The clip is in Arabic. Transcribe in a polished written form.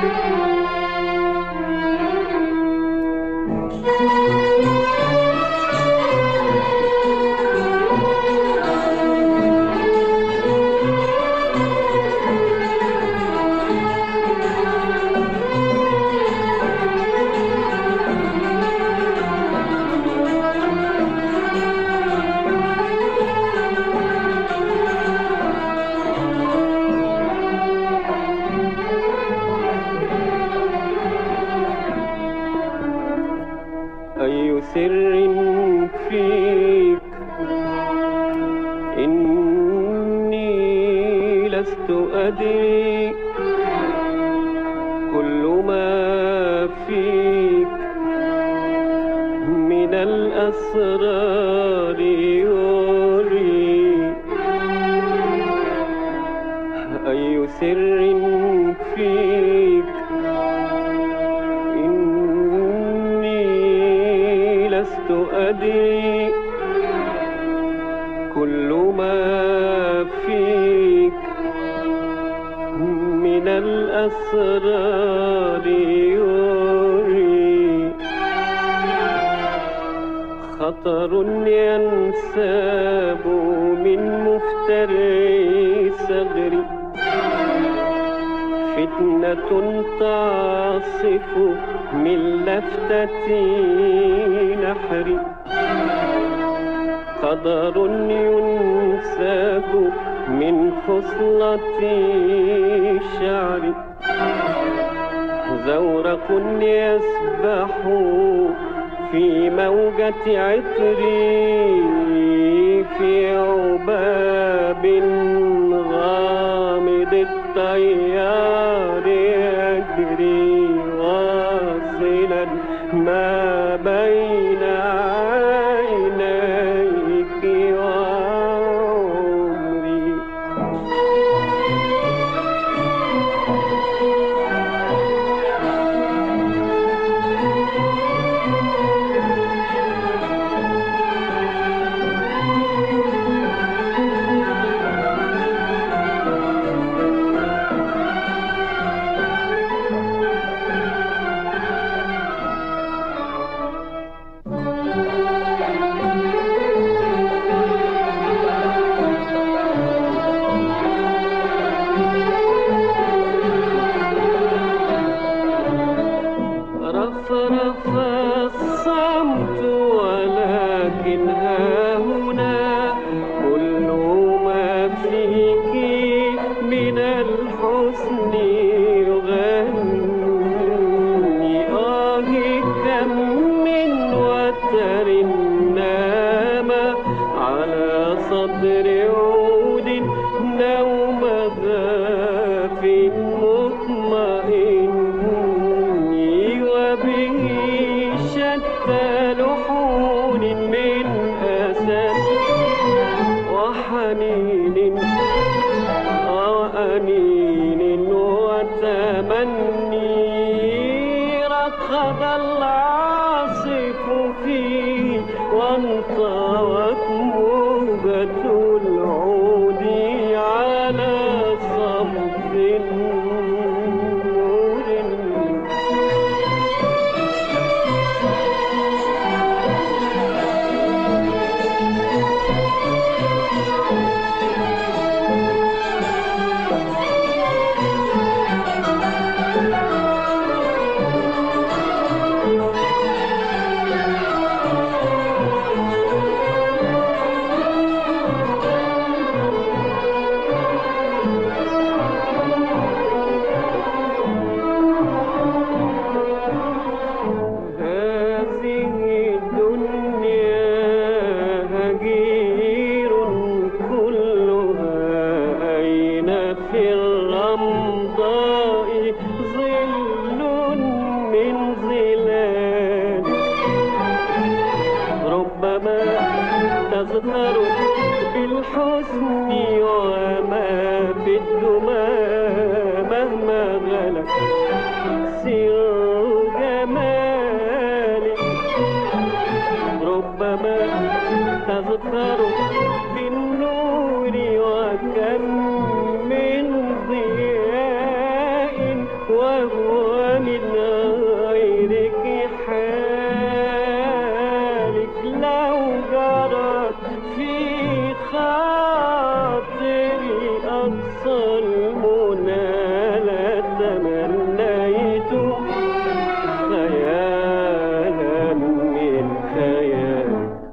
أي سر فيك إني لست أدري، كل ما فيك من الأسرار يوري. أي سر فيك لست أدري، كل ما فيك من الأسرار يوري. خطر ينساب من مفتري ثغري، فتنة تعصف من لفتة نحري. قدر ينساب من خصلة شعري، زورق يسبح في موجة عطري. في عباب غامض التيار يجري، واصلا ما بين عينيك وعمري. رفرف الصمت ولكن ها هنا كل ما فيك من الحسن يغني. كم من وتر نام على صدر عود، نوم غاف مطمئن، لحون من أسد وحنين وأنين وتمني. ركض العاصف فيه وانطوت موجة العود على صمت تظهر بالحسن وما في الدمى مهما غلى سر جمالك. ربما تظهر بالنور وكم من ضياء وهو من